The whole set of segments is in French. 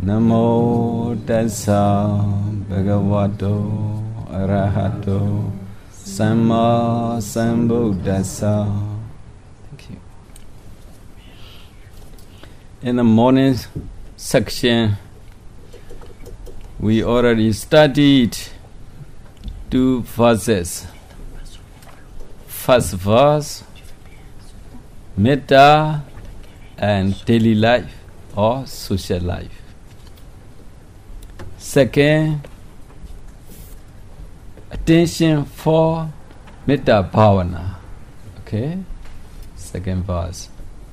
Namo Tassa Bhagavato Arahato Samma Sambuddhassa. Thank you. In the morning section, we already studied 2 verses. First verse, Metta and daily life or social life. Second, attention for Metta Bhavana. Okay? Second verse.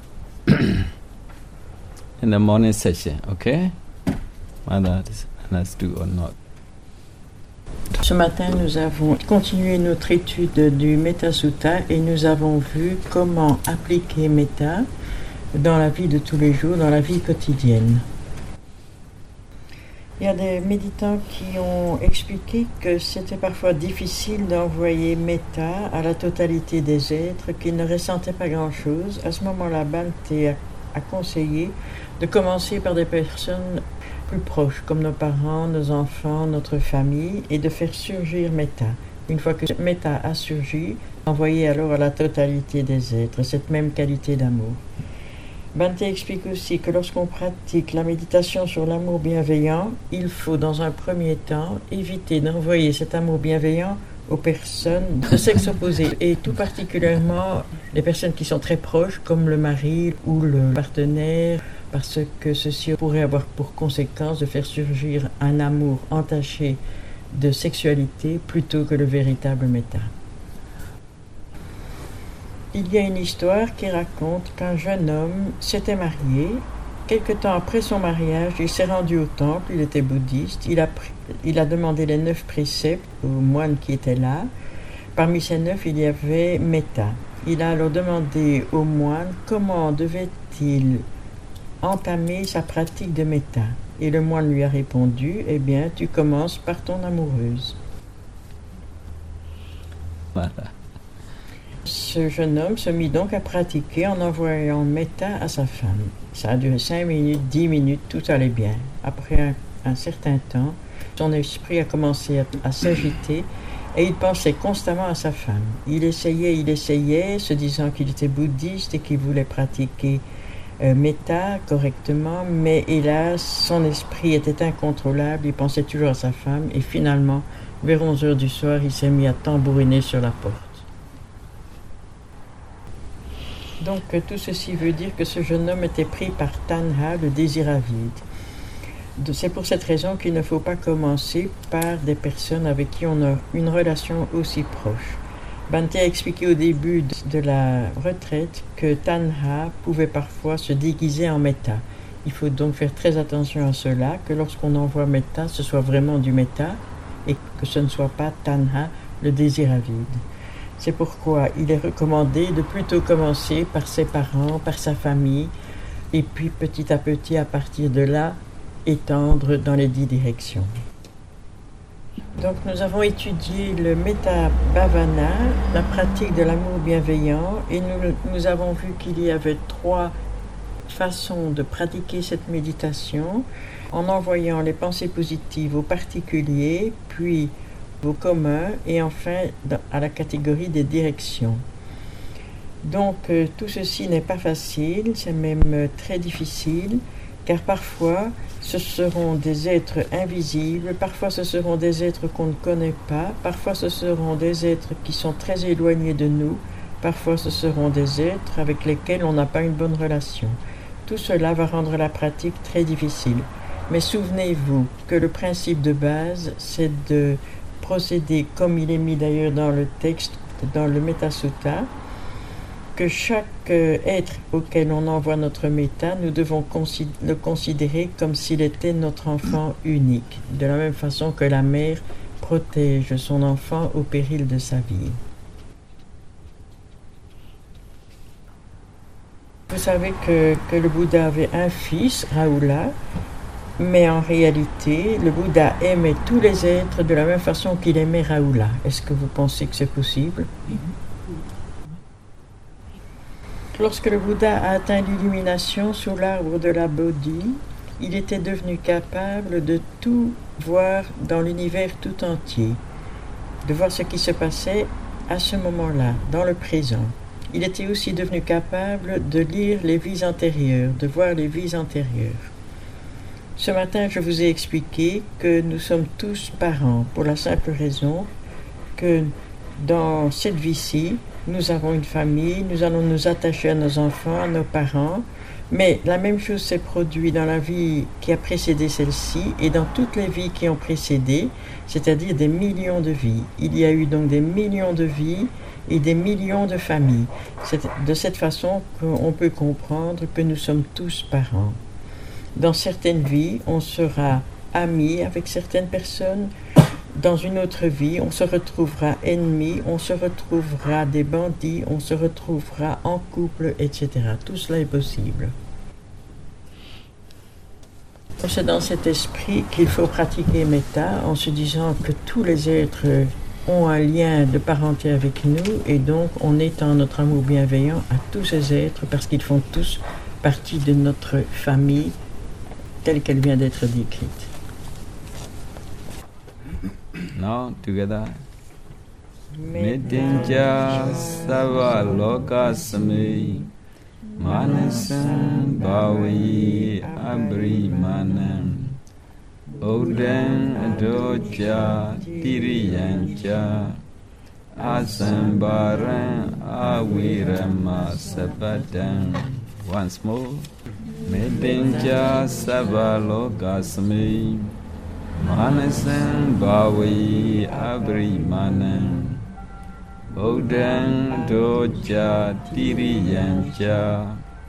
In the morning session, okay? Whether it's understood or not. Ce matin, nous avons continué notre étude du Metta Sutta et nous avons vu comment appliquer Metta dans la vie de tous les jours, dans la vie quotidienne. Il y a des méditants qui ont expliqué que c'était parfois difficile d'envoyer Metta à la totalité des êtres, qu'ils ne ressentaient pas grand-chose. À ce moment-là, Bhante a conseillé de commencer par des personnes plus proches, comme nos parents, nos enfants, notre famille, et de faire surgir Metta. Une fois que Metta a surgi, envoyer alors à la totalité des êtres cette même qualité d'amour. Bhante explique aussi que lorsqu'on pratique la méditation sur l'amour bienveillant, il faut dans un premier temps éviter d'envoyer cet amour bienveillant aux personnes de sexe opposé, et tout particulièrement les personnes qui sont très proches, comme le mari ou le partenaire, parce que ceci pourrait avoir pour conséquence de faire surgir un amour entaché de sexualité plutôt que le véritable Metta. Il y a une histoire qui raconte qu'un jeune homme s'était marié. Quelque temps après son mariage, il s'est rendu au temple, il était bouddhiste, il a demandé les 9 préceptes aux moines qui étaient là. Parmi ces 9, il y avait Metta. Il a alors demandé aux moines comment devait-il entamer sa pratique de Metta. Et le moine lui a répondu, eh bien, tu commences par ton amoureuse. Voilà. Ce jeune homme se mit donc à pratiquer en envoyant Metta à sa femme. Ça a duré 5 minutes, 10 minutes, tout allait bien. Après un certain temps, son esprit a commencé à s'agiter et il pensait constamment à sa femme. Il essayait, se disant qu'il était bouddhiste et qu'il voulait pratiquer Metta correctement, mais hélas, son esprit était incontrôlable, il pensait toujours à sa femme et finalement, vers 11 heures du soir, il s'est mis à tambouriner sur la porte. Donc tout ceci veut dire que ce jeune homme était pris par Tanha, le désir avide. C'est pour cette raison qu'il ne faut pas commencer par des personnes avec qui on a une relation aussi proche. Bhante a expliqué au début de la retraite que Tanha pouvait parfois se déguiser en Metta. Il faut donc faire très attention à cela, que lorsqu'on envoie Metta, ce soit vraiment du Metta et que ce ne soit pas Tanha, le désir avide. C'est pourquoi il est recommandé de plutôt commencer par ses parents, par sa famille, et puis petit à petit, à partir de là, étendre dans les 10 directions. Donc nous avons étudié le Metta Bhavana, la pratique de l'amour bienveillant, et nous avons vu qu'il y avait 3 façons de pratiquer cette méditation, en envoyant les pensées positives aux particuliers, puis au commun, et enfin à la catégorie des directions. Donc tout ceci n'est pas facile, c'est même très difficile, car parfois ce seront des êtres invisibles, parfois ce seront des êtres qu'on ne connaît pas, parfois ce seront des êtres qui sont très éloignés de nous, parfois ce seront des êtres avec lesquels on n'a pas une bonne relation. Tout cela va rendre la pratique très difficile. Mais souvenez-vous que le principe de base, c'est de procéder comme il est mis d'ailleurs dans le texte, dans le Metta Sutta, que chaque être auquel on envoie notre Metta, nous devons le considérer comme s'il était notre enfant unique, de la même façon que la mère protège son enfant au péril de sa vie. Vous savez que le Bouddha avait un fils, Rahula, mais en réalité, le Bouddha aimait tous les êtres de la même façon qu'il aimait Rahula. Est-ce que vous pensez que c'est possible ? Lorsque le Bouddha a atteint l'illumination sous l'arbre de la Bodhi, il était devenu capable de tout voir dans l'univers tout entier, de voir ce qui se passait à ce moment-là, dans le présent. Il était aussi devenu capable de lire les vies antérieures, de voir les vies antérieures. Ce matin, je vous ai expliqué que nous sommes tous parents, pour la simple raison que dans cette vie-ci, nous avons une famille, nous allons nous attacher à nos enfants, à nos parents, mais la même chose s'est produite dans la vie qui a précédé celle-ci et dans toutes les vies qui ont précédé, c'est-à-dire des millions de vies. Il y a eu donc des millions de vies et des millions de familles. C'est de cette façon qu'on peut comprendre que nous sommes tous parents. Dans certaines vies, on sera amis avec certaines personnes. Dans une autre vie, on se retrouvera ennemis, on se retrouvera des bandits, on se retrouvera en couple, etc. Tout cela est possible. C'est dans cet esprit qu'il faut pratiquer Metta en se disant que tous les êtres ont un lien de parenté avec nous et donc on étend notre amour bienveillant à tous ces êtres parce qu'ils font tous partie de notre famille telle qu'elle vient d'être décrite. Now together. Medinja Sava Lokasame Manasam Bhavi Abhimanam Odam Adocha Tiriyancha Asambaram Avirama Sapadam. Once more. Medinja Sava Lokasame Manasam Bhavi Abhimanam Odam Doja Tiriyancha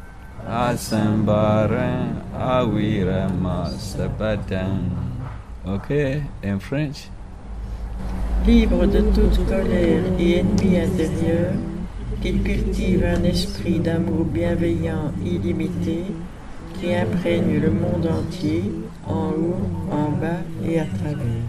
Asambaram Avirama Sapadam. Okay, in French. Libre de toute colère et ennemi intérieur, qu'il cultive un esprit d'amour bienveillant illimité qui imprègne le monde entier, en haut, en bas et à travers.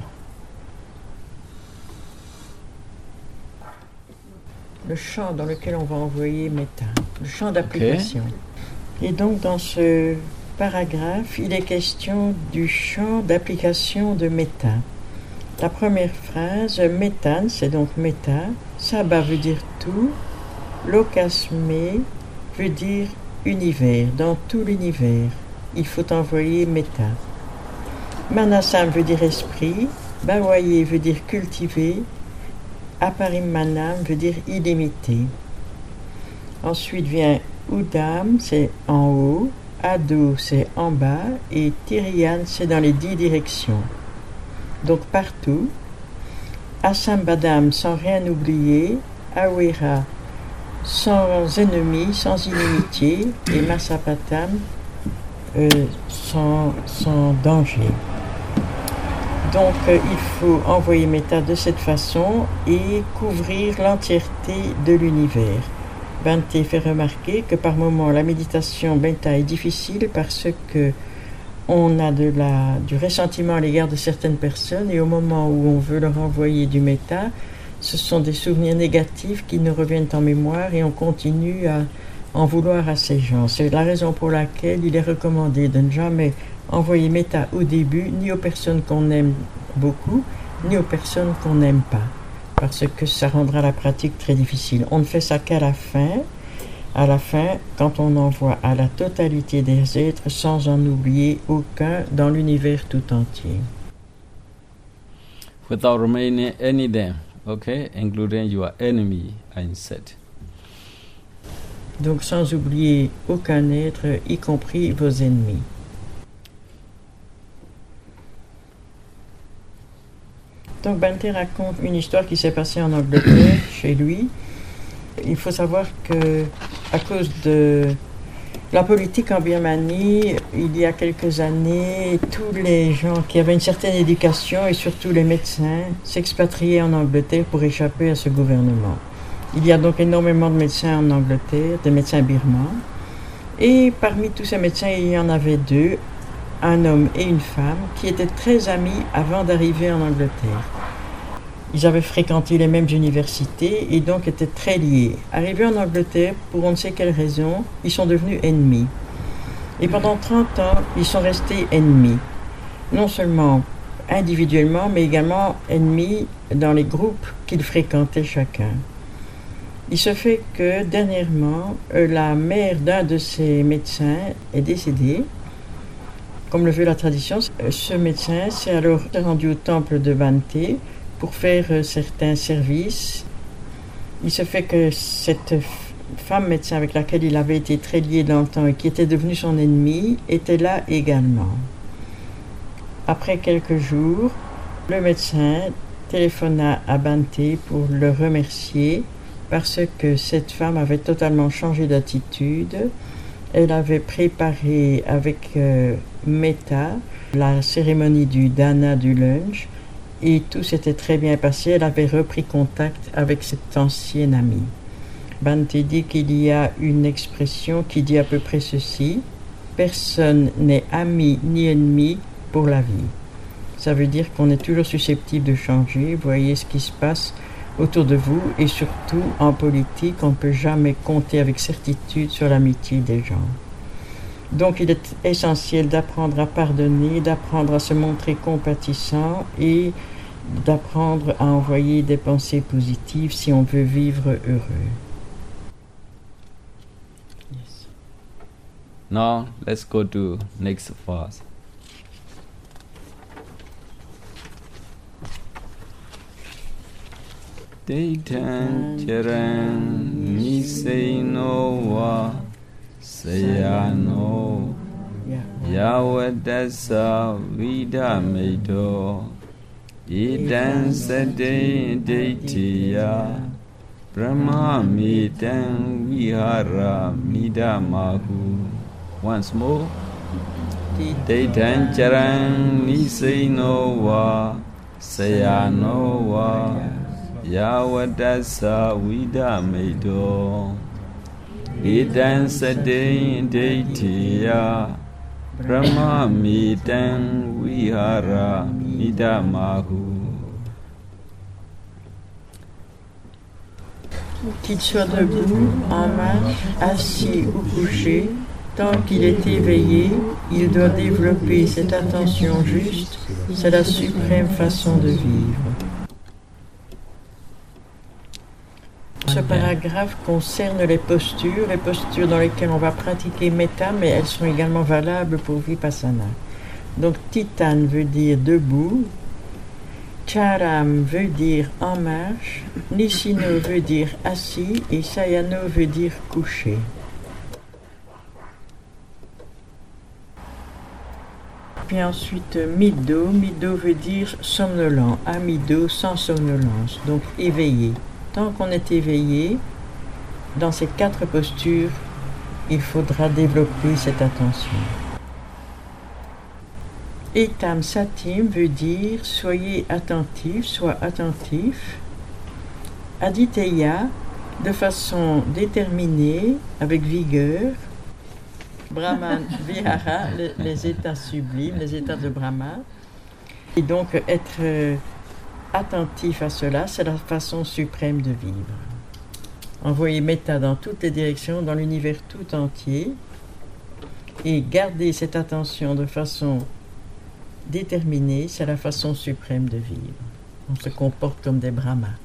Le champ dans lequel on va envoyer Metta, le champ d'application. Okay. Et donc dans ce paragraphe, il est question du champ d'application de Metta. La première phrase, Mettan, c'est donc Metta, Sabha veut dire tout, Lokasme veut dire univers, dans tout l'univers, il faut envoyer Metta. Manasam veut dire esprit, Bhavaye veut dire cultiver, Aparimanam veut dire illimité. Ensuite vient Udam, c'est en haut, Ado, c'est en bas, et Tiriyan, c'est dans les 10 directions. Donc partout. Asambadam, sans rien oublier, Awera, sans ennemi, sans inimitié, et Masapatam, sans danger. Donc il faut envoyer Metta de cette façon et couvrir l'entièreté de l'univers. Bhante fait remarquer que par moments la méditation Metta est difficile parce que on a du ressentiment à l'égard de certaines personnes et au moment où on veut leur envoyer du Metta, ce sont des souvenirs négatifs qui nous reviennent en mémoire et on continue à en vouloir à ces gens. C'est la raison pour laquelle il est recommandé de ne jamais envoyer Metta au début, ni aux personnes qu'on aime beaucoup, ni aux personnes qu'on n'aime pas, parce que ça rendra la pratique très difficile. On ne fait ça qu'à la fin. À la fin, quand on envoie à la totalité des êtres sans en oublier aucun dans l'univers tout entier. Without remaining any them, okay, including your enemy, I said. Donc sans oublier aucun être, y compris vos ennemis. Donc Bhante raconte une histoire qui s'est passée en Angleterre, chez lui. Il faut savoir que, à cause de la politique en Birmanie, il y a quelques années, tous les gens qui avaient une certaine éducation, et surtout les médecins, s'expatriaient en Angleterre pour échapper à ce gouvernement. Il y a donc énormément de médecins en Angleterre, des médecins birmans. Et parmi tous ces médecins, il y en avait 2, un homme et une femme, qui étaient très amis avant d'arriver en Angleterre. Ils avaient fréquenté les mêmes universités et donc étaient très liés. Arrivés en Angleterre, pour on ne sait quelle raison, ils sont devenus ennemis. Et pendant 30 ans, ils sont restés ennemis. Non seulement individuellement, mais également ennemis dans les groupes qu'ils fréquentaient chacun. Il se fait que dernièrement, la mère d'un de ces médecins est décédée. Comme le veut la tradition, ce médecin s'est alors rendu au temple de Bante pour faire certains services. Il se fait que cette femme médecin avec laquelle il avait été très lié dans le temps et qui était devenue son ennemie était là également. Après quelques jours, le médecin téléphona à Bante pour le remercier parce que cette femme avait totalement changé d'attitude. Elle avait préparé avec Metta la cérémonie du dana du lunch et tout s'était très bien passé. Elle avait repris contact avec cette ancienne amie. Bante dit qu'il y a une expression qui dit à peu près ceci: personne n'est ami ni ennemi pour la vie. Ça veut dire qu'on est toujours susceptible de changer. Vous voyez ce qui se passe autour de vous et surtout en politique, on ne peut jamais compter avec certitude sur l'amitié des gens. Donc il est essentiel d'apprendre à pardonner, d'apprendre à se montrer compatissant et d'apprendre à envoyer des pensées positives si on veut vivre heureux. Yes. Now let's go to next verse. Deitan Charan Nisaino wa Sayano Yawadasa Vida Medo Idan Sade Deitiya Brahma Medan Vihara Midamahu. Once more. Deitan Charan Nisaino wa Sayano wa Yawadasa Vida Medo Idan Sade Deitiya Brahma Medan Vihara Midamahu. Qu'il soit debout, en marche, assis ou couché, tant qu'il est éveillé, il doit développer cette attention juste. C'est la suprême façon de vivre. Ce paragraphe concerne les postures dans lesquelles on va pratiquer Metta, mais elles sont également valables pour Vipassana. Donc Titan veut dire debout, Charam veut dire en marche, Nisino veut dire assis et Sayano veut dire couché. Puis ensuite Middo veut dire somnolent, Amido sans somnolence, donc éveillé. Tant qu'on est éveillé, dans ces 4 postures, il faudra développer cette attention. Etam Satim veut dire soyez attentif, sois attentif. Aditeya, de façon déterminée, avec vigueur. Brahman Vihara, les états sublimes, les états de Brahma. Et donc être attentif à cela, c'est la façon suprême de vivre. Envoyer Metta dans toutes les directions, dans l'univers tout entier, et garder cette attention de façon déterminée, c'est la façon suprême de vivre. On se comporte comme des brahmas.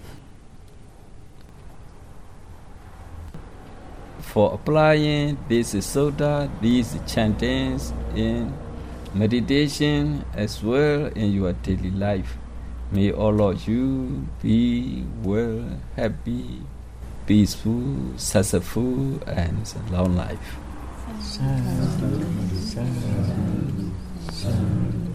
For applying this sutta, these chantings in meditation as well in your daily life, may all of you be well, happy, peaceful, successful, and long life. Sadhu, sadhu, sadhu.